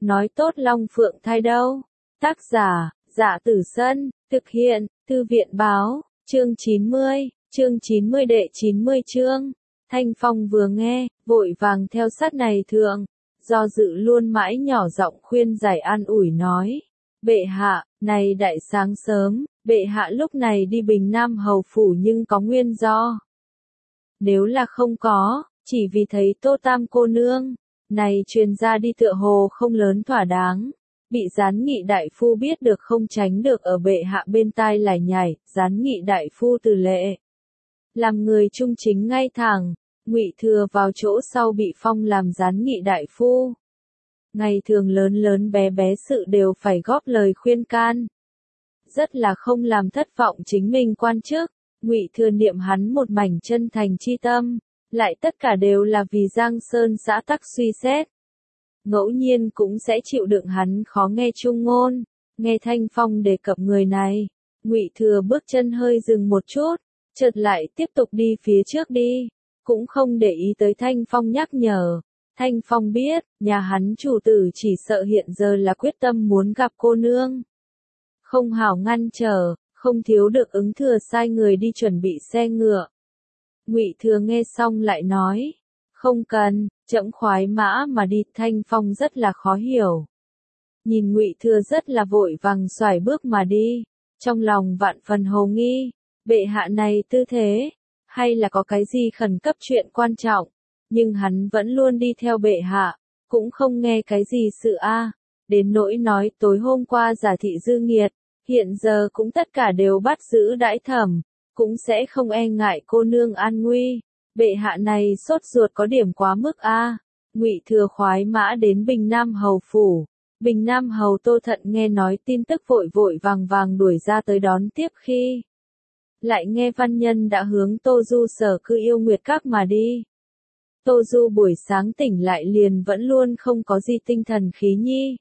nói tốt Long Phượng thai đâu. Tác giả, Dạ Tử Sân, thực hiện, Thư viện báo, chương 90 đệ 90 chương. Thanh Phong vừa nghe, vội vàng theo sát này thượng, do dự luôn mãi nhỏ giọng khuyên giải an ủi nói. Bệ hạ, này đại sáng sớm, bệ hạ lúc này đi Bình Nam hầu phủ nhưng có nguyên do. Nếu là không có, chỉ vì thấy Tô Tam cô nương, này truyền ra đi tựa hồ không lớn thỏa đáng. Bị Gián Nghị đại phu biết được không tránh được ở bệ hạ bên tai lải nhải, Gián Nghị đại phu từ lệ. Làm người trung chính ngay thẳng, Ngụy Thừa vào chỗ sau bị phong làm Gián Nghị đại phu. Ngày thường lớn lớn bé bé sự đều phải góp lời khuyên can. Rất là không làm thất vọng chính mình quan chức, Ngụy Thừa niệm hắn một mảnh chân thành chi tâm, lại tất cả đều là vì Giang Sơn xã tắc suy xét. Ngẫu nhiên cũng sẽ chịu đựng hắn khó nghe chung ngôn, nghe Thanh Phong đề cập người này, Ngụy Thừa bước chân hơi dừng một chút, chợt lại tiếp tục đi phía trước đi, cũng không để ý tới Thanh Phong nhắc nhở. Thanh Phong biết, nhà hắn chủ tử chỉ sợ hiện giờ là quyết tâm muốn gặp cô nương. Không hảo ngăn trở, không thiếu được ứng thừa sai người đi chuẩn bị xe ngựa. Ngụy Thừa nghe xong lại nói, không cần, trẫm khoái mã mà đi. Thanh Phong rất là khó hiểu. Nhìn Ngụy Thừa rất là vội vàng xoải bước mà đi, trong lòng vạn phần hồ nghi, bệ hạ này tư thế, hay là có cái gì khẩn cấp chuyện quan trọng, nhưng hắn vẫn luôn đi theo bệ hạ, cũng không nghe cái gì sự đến nỗi nói tối hôm qua giả thị dư nghiệt, hiện giờ cũng tất cả đều bắt giữ đãi thẩm, cũng sẽ không e ngại cô nương an nguy. Bệ hạ này sốt ruột có điểm quá mức Ngụy Thừa khoái mã đến Bình Nam hầu phủ. Bình Nam hầu Tô Thận nghe nói tin tức vội vội vàng vàng đuổi ra tới đón tiếp khi lại nghe văn nhân đã hướng Tô Du sở cư Yêu Nguyệt Các mà đi. Tô Du buổi sáng tỉnh lại liền vẫn luôn không có gì tinh thần khí nhi.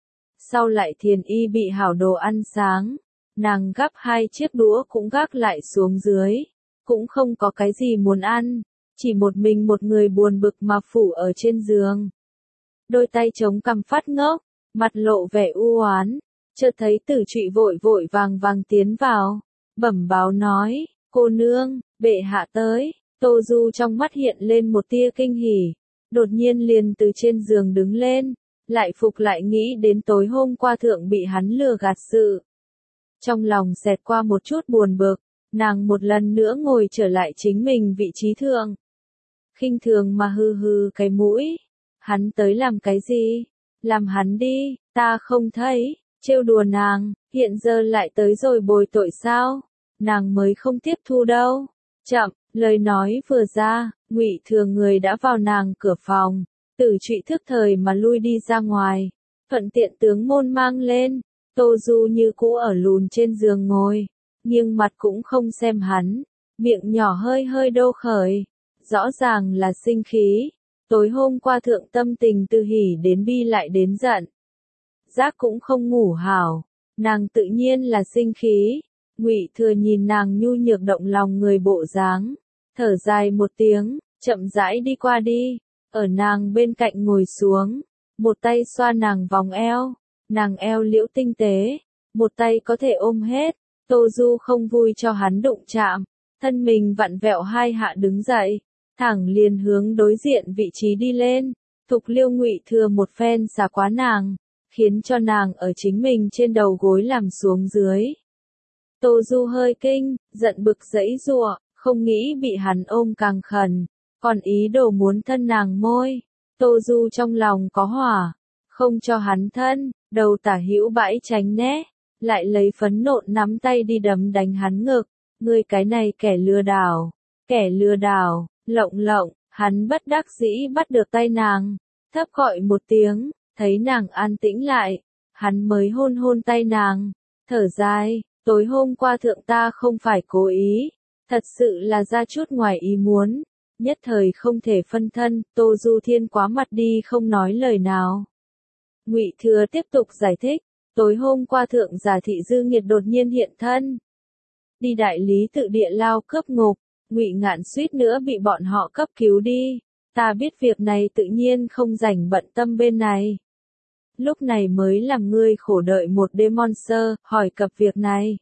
Sau lại Thiền Y bị hảo đồ ăn sáng, nàng gắp 2 chiếc đũa cũng gác lại xuống dưới, cũng không có cái gì muốn ăn, chỉ một mình một người buồn bực mà phủ ở trên giường. Đôi tay chống cằm phát ngốc, mặt lộ vẻ u oán, chợt thấy Tử Trụy vội vội vàng vàng tiến vào, bẩm báo nói, cô nương, bệ hạ tới. Tô Du trong mắt hiện lên một tia kinh hỉ, đột nhiên liền từ trên giường đứng lên, lại phục lại nghĩ đến tối hôm qua thượng bị hắn lừa gạt sự. Trong lòng xẹt qua một chút buồn bực, nàng một lần nữa ngồi trở lại chính mình vị trí thượng. Khinh thường mà hừ hừ cái mũi, hắn tới làm cái gì? Làm hắn đi, ta không thấy, trêu đùa nàng, hiện giờ lại tới rồi bồi tội sao? Nàng mới không tiếp thu đâu. Chậm. Lời nói vừa ra, Ngụy Thừa người đã vào nàng cửa phòng, Tử Trụy thức thời mà lui đi ra ngoài, thuận tiện tướng môn mang lên. Tô Du như cũ ở lùn trên giường ngồi, nhưng mặt cũng không xem hắn, miệng nhỏ hơi hơi đô khởi, rõ ràng là sinh khí. Tối hôm qua thượng tâm tình từ hỉ đến bi lại đến giận, giác cũng không ngủ hảo, nàng tự nhiên là sinh khí. Ngụy Thừa nhìn nàng nhu nhược động lòng người bộ dáng, thở dài một tiếng, chậm rãi đi qua đi, ở nàng bên cạnh ngồi xuống, một tay xoa nàng vòng eo, nàng eo liễu tinh tế, một tay có thể ôm hết. Tô Du không vui cho hắn đụng chạm, thân mình vặn vẹo 2 hạ đứng dậy, thẳng liền hướng đối diện vị trí đi lên. Thục Liêu Ngụy Thừa một phen xả quá nàng, khiến cho nàng ở chính mình trên đầu gối làm xuống dưới. Tô Du hơi kinh, giận bực giãy giụa, không nghĩ bị hắn ôm càng khẩn, còn ý đồ muốn thân nàng môi. Tô Du trong lòng có hỏa, không cho hắn thân, đầu tả hữu bãi tránh né, lại lấy phẫn nộ nắm tay đi đấm đánh hắn ngực. Ngươi cái này kẻ lừa đảo, lộng, hắn bất đắc dĩ bắt được tay nàng, thấp gọi một tiếng, thấy nàng an tĩnh lại, hắn mới hôn hôn tay nàng, thở dài, tối hôm qua thượng ta không phải cố ý. Thật sự là ra chút ngoài ý muốn, nhất thời không thể phân thân. Tô Du Thiên quá mặt đi không nói lời nào. Ngụy Thừa tiếp tục giải thích, tối hôm qua thượng giả thị dư nghiệt đột nhiên hiện thân, đi đại lý tự địa lao cướp ngục, Ngụy Ngạn suýt nữa bị bọn họ cấp cứu đi. Ta biết việc này tự nhiên không rảnh bận tâm bên này. lúc này mới làm ngươi khổ đợi một đêm monster, hỏi cập việc này.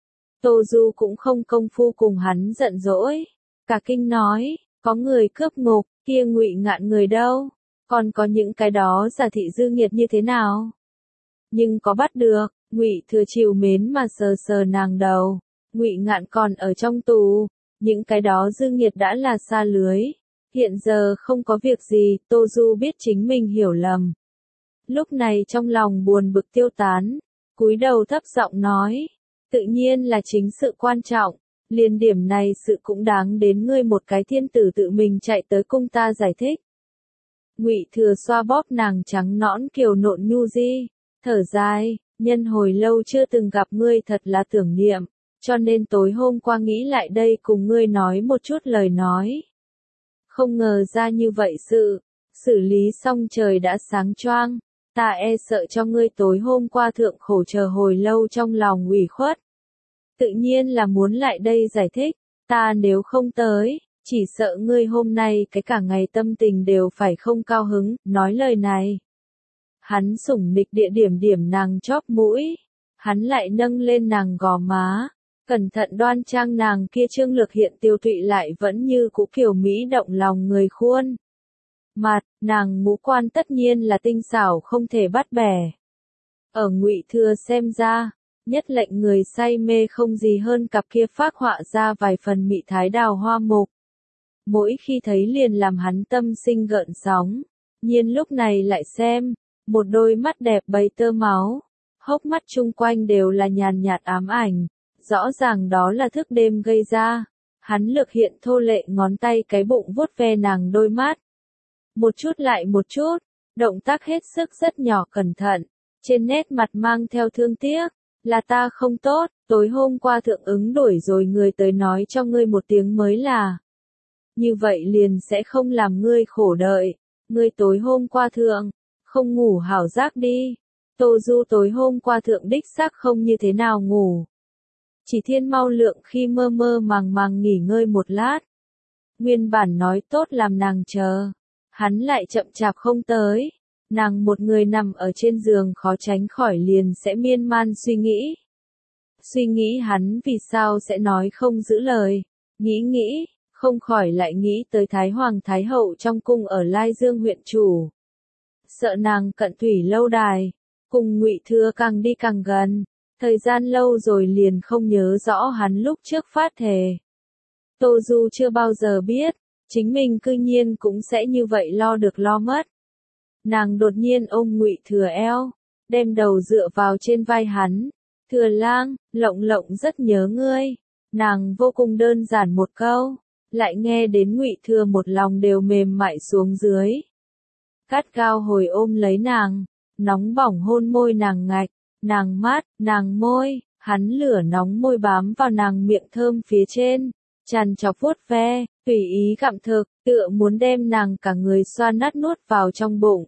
Tô Du cũng không công phu cùng hắn giận dỗi, cả kinh nói, có người cướp ngục, kia Ngụy Ngạn người đâu, còn có những cái đó giả thị dư nghiệt như thế nào? Nhưng có bắt được, Ngụy Thừa trìu mến mà sờ sờ nàng đầu, Ngụy Ngạn còn ở trong tù, những cái đó dư nghiệt đã là xa lưới, hiện giờ không có việc gì, Tô Du biết chính mình hiểu lầm. Lúc này trong lòng buồn bực tiêu tán, cúi đầu thấp giọng nói, tự nhiên là chính sự quan trọng, liền điểm này sự cũng đáng đến ngươi một cái thiên tử tự mình chạy tới cung ta giải thích. Ngụy Thừa xoa bóp nàng trắng nõn kiều nộn nhu di, thở dài, nhân hồi lâu chưa từng gặp ngươi thật là tưởng niệm, cho nên tối hôm qua nghĩ lại đây cùng ngươi nói một chút lời nói. Không ngờ ra như vậy sự, xử lý xong trời đã sáng choang, ta e sợ cho ngươi tối hôm qua thượng khổ chờ hồi lâu trong lòng ủy khuất. Tự nhiên là muốn lại đây giải thích, ta nếu không tới, chỉ sợ ngươi hôm nay cái cả ngày tâm tình đều phải không cao hứng, nói lời này. Hắn sủng nịch địa điểm điểm nàng chóp mũi, hắn lại nâng lên nàng gò má, cẩn thận đoan trang nàng kia trương lược hiện tiêu tụy lại vẫn như cũ kiều mỹ động lòng người khuôn. Mặt, nàng ngũ quan tất nhiên là tinh xảo không thể bắt bẻ. Ở Ngụy Thừa xem ra, nhất lệnh người say mê không gì hơn cặp kia phác họa ra vài phần mị thái đào hoa mục. Mỗi khi thấy liền làm hắn tâm sinh gợn sóng, nhiên lúc này lại xem, một đôi mắt đẹp bầy tơ máu, hốc mắt chung quanh đều là nhàn nhạt ám ảnh, rõ ràng đó là thức đêm gây ra. Hắn lược hiện thô lệ ngón tay cái bụng vuốt ve nàng đôi mắt. Một chút lại một chút, động tác hết sức rất nhỏ cẩn thận, trên nét mặt mang theo thương tiếc, là ta không tốt, tối hôm qua thượng ứng đổi rồi người tới nói cho ngươi một tiếng mới là. Như vậy liền sẽ không làm ngươi khổ đợi, ngươi tối hôm qua thượng, không ngủ hảo giác đi. Tô Du tối hôm qua thượng đích xác không như thế nào ngủ. Chỉ Thiên mau lượng khi mơ mơ màng màng nghỉ ngơi một lát. Nguyên bản nói tốt làm nàng chờ, hắn lại chậm chạp không tới. Nàng một người nằm ở trên giường khó tránh khỏi liền sẽ miên man suy nghĩ. Suy nghĩ hắn vì sao sẽ nói không giữ lời, nghĩ, không khỏi lại nghĩ tới Thái Hoàng Thái Hậu trong cung ở Lai Dương huyện chủ. Sợ nàng cận thủy lâu đài, cùng Ngụy Thừa càng đi càng gần, thời gian lâu rồi liền không nhớ rõ hắn lúc trước phát thề. Tô Du chưa bao giờ biết, chính mình cư nhiên cũng sẽ như vậy lo được lo mất. Nàng đột nhiên ôm Ngụy Thừa eo, đem đầu dựa vào trên vai hắn. Thừa lang, lộng lộng rất nhớ ngươi. Nàng vô cùng đơn giản một câu, lại nghe đến Ngụy Thừa một lòng đều mềm mại xuống dưới. Cát cao hồi ôm lấy nàng, nóng bỏng hôn môi nàng ngạch, nàng mắt, nàng môi, hắn lửa nóng môi bám vào nàng miệng thơm phía trên, tràn trọc vuốt ve, tùy ý gặm thực, tựa muốn đem nàng cả người xoa nát nuốt vào trong bụng.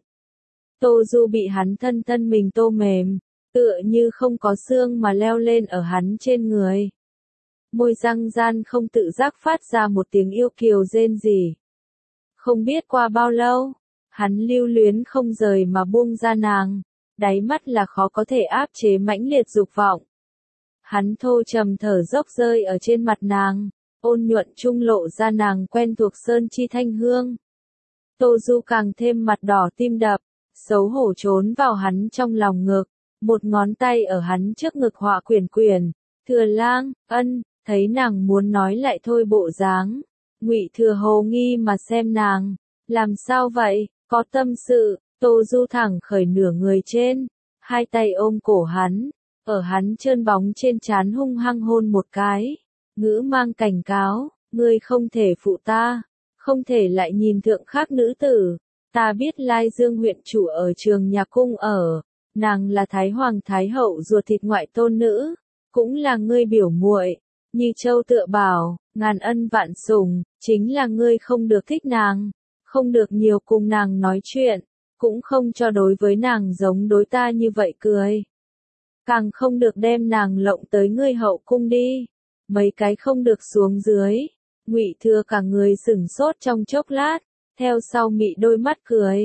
Tô Du bị hắn thân thân mình tô mềm, tựa như không có xương mà leo lên ở hắn trên người. Môi răng gian không tự giác phát ra một tiếng yêu kiều rên rỉ. Không biết qua bao lâu, hắn lưu luyến không rời mà buông ra nàng, đáy mắt là khó có thể áp chế mãnh liệt dục vọng. Hắn thô trầm thở dốc rơi ở trên mặt nàng, ôn nhuận trung lộ ra nàng quen thuộc sơn chi thanh hương. Tô Du càng thêm mặt đỏ tim đập, xấu hổ trốn vào hắn trong lòng ngực, một ngón tay ở hắn trước ngực họa quyển quyển. Thừa lang, ân, thấy nàng muốn nói lại thôi bộ dáng. Ngụy Thừa hồ nghi mà xem nàng, làm sao vậy, có tâm sự. Tô Du thẳng khởi nửa người trên, hai tay ôm cổ hắn, ở hắn trơn bóng trên trán hung hăng hôn một cái, ngữ mang cảnh cáo, ngươi không thể phụ ta, không thể lại nhìn thượng khác nữ tử. Ta biết Lai Dương huyện chủ ở Trường Nhạc cung ở, nàng là Thái Hoàng Thái Hậu ruột thịt ngoại tôn nữ, cũng là ngươi biểu muội, như châu tựa bảo, ngàn ân vạn sủng, chính là ngươi không được thích nàng, không được nhiều cùng nàng nói chuyện, cũng không cho đối với nàng giống đối ta như vậy cười. Càng không được đem nàng lộng tới ngươi hậu cung đi. Mấy cái không được xuống dưới. Ngụy Thừa cả người sửng sốt trong chốc lát, theo sau mị đôi mắt cười.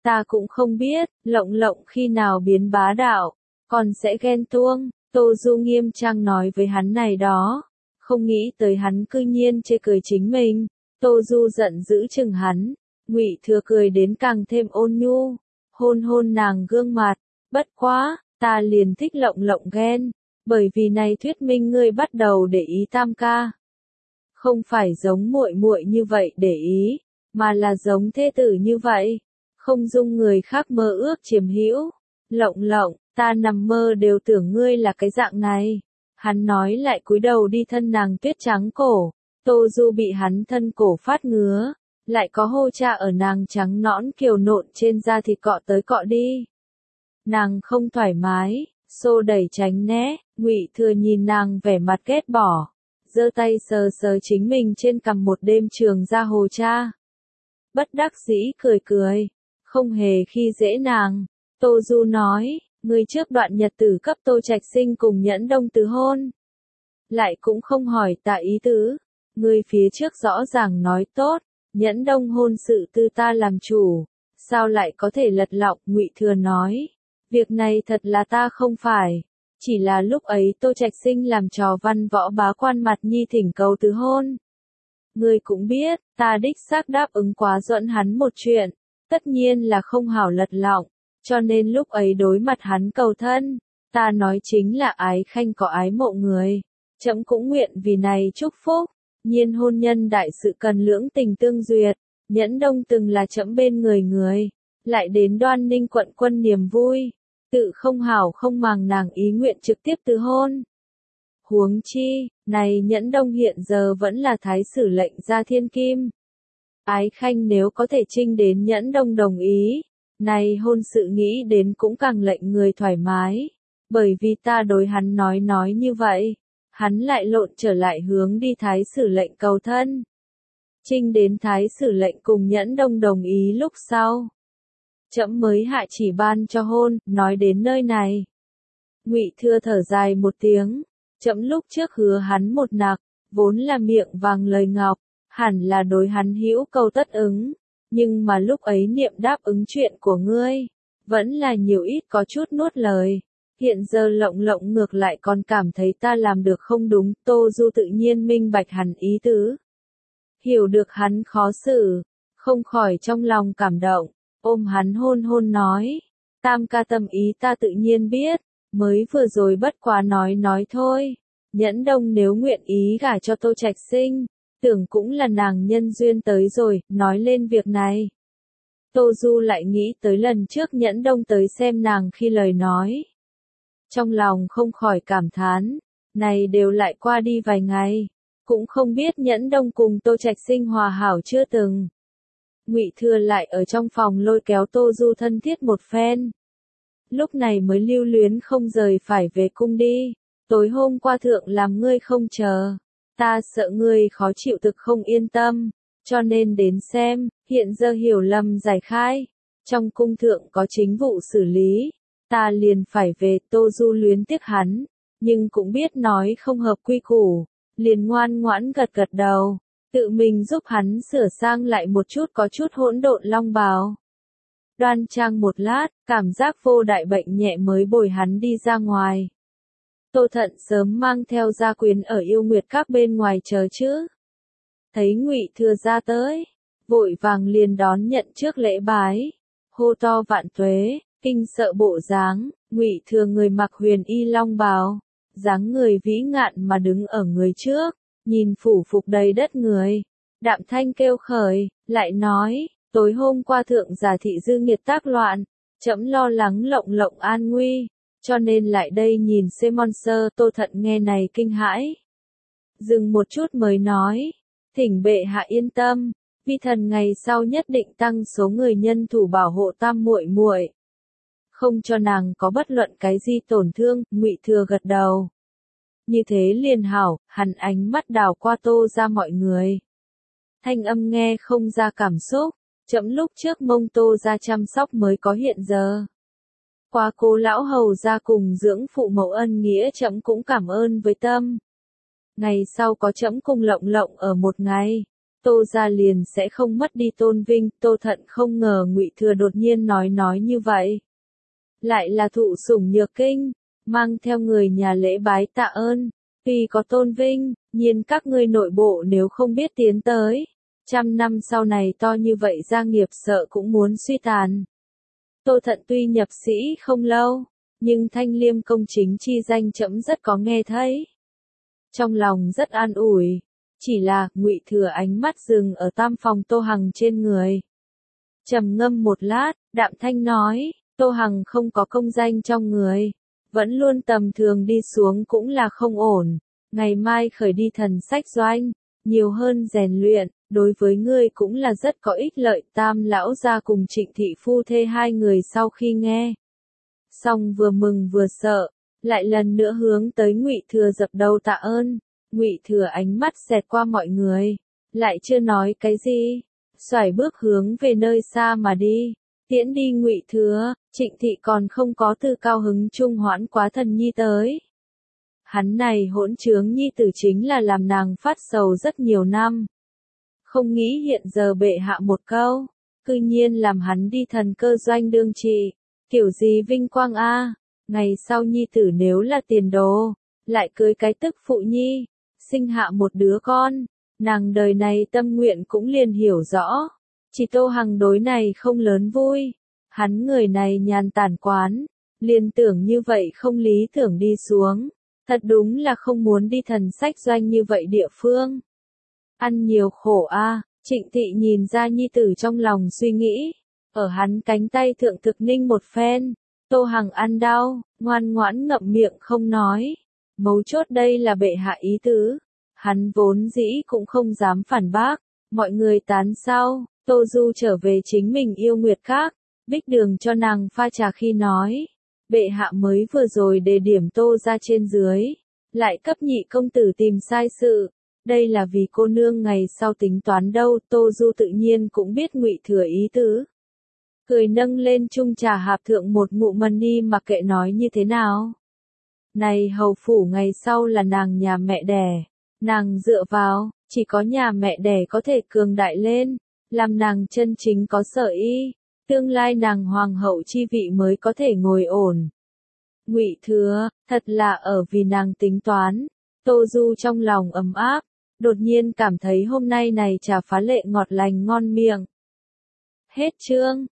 Ta cũng không biết, Lộng Lộng khi nào biến bá đạo, còn sẽ ghen tuông, Tô Du nghiêm trang nói với hắn này đó. Không nghĩ tới hắn cư nhiên chê cười chính mình, Tô Du giận dữ chừng hắn, Ngụy Thừa cười đến càng thêm ôn nhu, hôn hôn nàng gương mặt, bất quá, ta liền thích Lộng Lộng ghen, bởi vì này thuyết minh ngươi bắt đầu để ý Tam ca. Không phải giống muội muội như vậy để ý, mà là giống thê tử như vậy, không dung người khác mơ ước chiếm hữu. Lộng Lộng, ta nằm mơ đều tưởng ngươi là cái dạng này. Hắn nói lại cúi đầu đi thân nàng tuyết trắng cổ, Tô Du bị hắn thân cổ phát ngứa, lại có hô cha ở nàng trắng nõn kiều nộn trên da thịt cọ tới cọ đi. Nàng không thoải mái, xô đẩy tránh né, Ngụy Thừa nhìn nàng vẻ mặt ghét bỏ, giơ tay sờ sờ chính mình trên cằm một đêm trường ra hồ cha. Bất đắc dĩ cười cười, không hề khi dễ nàng. Tô Du nói, người trước đoạn nhật tử cấp Tô Trạch Sinh cùng Nhẫn Đông từ hôn. Lại cũng không hỏi ta ý tứ, người phía trước rõ ràng nói tốt, Nhẫn Đông hôn sự tư ta làm chủ, sao lại có thể lật lọng. Ngụy Thừa nói, việc này thật là ta không phải, chỉ là lúc ấy Tô Trạch Sinh làm trò văn võ bá quan mặt nhi thỉnh cầu từ hôn. Ngươi cũng biết, ta đích xác đáp ứng quá dẫn hắn một chuyện, tất nhiên là không hảo lật lọng, cho nên lúc ấy đối mặt hắn cầu thân, ta nói chính là ái khanh có ái mộ người, trẫm cũng nguyện vì này chúc phúc, nhiên hôn nhân đại sự cần lưỡng tình tương duyệt, Nhẫn Đông từng là trẫm bên người, lại đến Đoan Ninh quận quân niềm vui, tự không hảo không màng nàng ý nguyện trực tiếp từ hôn. Huống chi, này Nhẫn Đông hiện giờ vẫn là thái sử lệnh ra thiên kim. Ái khanh nếu có thể trinh đến Nhẫn Đông đồng ý, này hôn sự nghĩ đến cũng càng lệnh người thoải mái, bởi vì ta đối hắn nói như vậy, hắn lại lộn trở lại hướng đi thái sử lệnh cầu thân. Trinh đến thái sử lệnh cùng Nhẫn Đông đồng ý lúc sau, trẫm mới hạ chỉ ban cho hôn. Nói đến nơi này, Ngụy Thừa thở dài một tiếng, trẫm lúc trước hứa hắn một nặc, vốn là miệng vàng lời ngọc, hẳn là đối hắn hữu cầu tất ứng, nhưng mà lúc ấy niệm đáp ứng chuyện của ngươi, vẫn là nhiều ít có chút nuốt lời. Hiện giờ Lộng Lộng ngược lại còn cảm thấy ta làm được không đúng. Tô Du tự nhiên minh bạch hắn ý tứ, hiểu được hắn khó xử, không khỏi trong lòng cảm động, ôm hắn hôn hôn nói, Tam ca tâm ý ta tự nhiên biết, mới vừa rồi bất quá nói thôi. Nhẫn Đông nếu nguyện ý gả cho Tô Trạch Sinh, tưởng cũng là nàng nhân duyên tới rồi. Nói lên việc này, Tô Du lại nghĩ tới lần trước Nhẫn Đông tới xem nàng khi lời nói, trong lòng không khỏi cảm thán, này đều lại qua đi vài ngày, cũng không biết Nhẫn Đông cùng Tô Trạch Sinh hòa hảo chưa từng. Ngụy Thừa lại ở trong phòng lôi kéo Tô Du thân thiết một phen, lúc này mới lưu luyến không rời phải về cung đi. Tối hôm qua thượng làm ngươi không chờ, ta sợ ngươi khó chịu thực không yên tâm, cho nên đến xem. Hiện giờ hiểu lầm giải khai, trong cung thượng có chính vụ xử lý, ta liền phải về. Tô Du luyến tiếc hắn, nhưng cũng biết nói không hợp quy củ, liền ngoan ngoãn gật gật đầu, tự mình giúp hắn sửa sang lại một chút có chút hỗn độn long bào. Đoan trang một lát, cảm giác vô đại bệnh nhẹ mới bồi hắn đi ra ngoài. Tô Thận sớm mang theo gia quyến ở Yêu Nguyệt Các bên ngoài chờ chứ. Thấy Ngụy Thừa ra tới, vội vàng liền đón nhận trước lễ bái, hô to vạn tuế, kinh sợ bộ dáng. Ngụy Thừa người mặc huyền y long bào, dáng người vĩ ngạn mà đứng ở người trước, nhìn phủ phục đầy đất người, đạm thanh kêu khởi, lại nói, tối hôm qua thượng giả thị dư nghiệt tác loạn, trẫm lo lắng Lộng Lộng an nguy, cho nên lại đây nhìn xem monster. Tô Thận nghe này kinh hãi, dừng một chút mới nói, thỉnh bệ hạ yên tâm, vi thần ngày sau nhất định tăng số người nhân thủ bảo hộ Tam muội muội, không cho nàng có bất luận cái gì tổn thương. Ngụy Thừa gật đầu, như thế liền hảo. Hắn ánh mắt đảo qua Tô ra mọi người, thanh âm nghe không ra cảm xúc, trẫm lúc trước mông Tô ra chăm sóc mới có hiện giờ. Qua cố lão hầu ra cùng dưỡng phụ mẫu ân nghĩa trẫm cũng cảm ơn với tâm. Ngày sau có trẫm cùng Lộng Lộng ở một ngày, Tô gia liền sẽ không mất đi tôn vinh. Tô Thận không ngờ Ngụy Thừa đột nhiên nói như vậy. Lại là thụ sủng nhược kinh, mang theo người nhà lễ bái tạ ơn. Tuy có tôn vinh, nhiên các ngươi nội bộ nếu không biết tiến tới, 100 năm sau này to như vậy gia nghiệp sợ cũng muốn suy tàn. Tô Thận tuy nhập sĩ không lâu, nhưng thanh liêm công chính chi danh trẫm rất có nghe thấy. Trong lòng rất an ủi, chỉ là Ngụy Thừa ánh mắt dừng ở tam phòng Tô Hằng trên người. Trầm ngâm một lát, đạm thanh nói, Tô Hằng không có công danh trong người, vẫn luôn tầm thường đi xuống cũng là không ổn. Ngày mai khởi đi thần sách doanh, nhiều hơn rèn luyện, đối với ngươi cũng là rất có ích lợi. Tam lão gia cùng Trịnh thị phu thê hai người sau khi nghe xong vừa mừng vừa sợ, lại lần nữa hướng tới Ngụy Thừa dập đầu tạ ơn. Ngụy Thừa ánh mắt xẹt qua mọi người, lại chưa nói cái gì, xoải bước hướng về nơi xa mà đi. Tiễn đi Ngụy Thừa, Trịnh thị còn không có từ cao hứng trung hoãn quá thần nhi tới. Hắn này hỗn trướng nhi tử chính là làm nàng phát sầu rất nhiều năm. Không nghĩ hiện giờ bệ hạ một câu, cư nhiên làm hắn đi thần cơ doanh đương trị, kiểu gì vinh quang a, ngày sau nhi tử nếu là tiền đồ, lại cưới cái tức phụ nhi, sinh hạ một đứa con, nàng đời này tâm nguyện cũng liền hiểu rõ. Chỉ Tô Hằng đối này không lớn vui, hắn người này nhàn tản quán, liền tưởng như vậy không lý tưởng đi xuống, thật đúng là không muốn đi thần sách doanh như vậy địa phương. Ăn nhiều khổ a, Trịnh thị nhìn ra nhi tử trong lòng suy nghĩ, ở hắn cánh tay thượng thực ninh một phen. Tô Hằng ăn đau, ngoan ngoãn ngậm miệng không nói. Mấu chốt đây là bệ hạ ý tứ, hắn vốn dĩ cũng không dám phản bác. Mọi người tán sau, Tô Du trở về chính mình yêu nguyệt khác, Bích Đường cho nàng pha trà khi nói, bệ hạ mới vừa rồi đề điểm Tô ra trên dưới, lại cấp nhị công tử tìm sai sự, đây là vì cô nương ngày sau tính toán đâu. Tô Du tự nhiên cũng biết Ngụy Thừa ý tứ, cười nâng lên chung trà hạp thượng một ngụm mân đi mặc kệ nói như thế nào. Này hầu phủ ngày sau là nàng nhà mẹ đẻ, nàng dựa vào, chỉ có nhà mẹ đẻ có thể cường đại lên, làm nàng chân chính có sở y, tương lai nàng hoàng hậu chi vị mới có thể ngồi ổn. Ngụy Thừa, thật là ở vì nàng tính toán. Tô Du trong lòng ấm áp, đột nhiên cảm thấy hôm nay này trà phá lệ ngọt lành ngon miệng. Hết chương.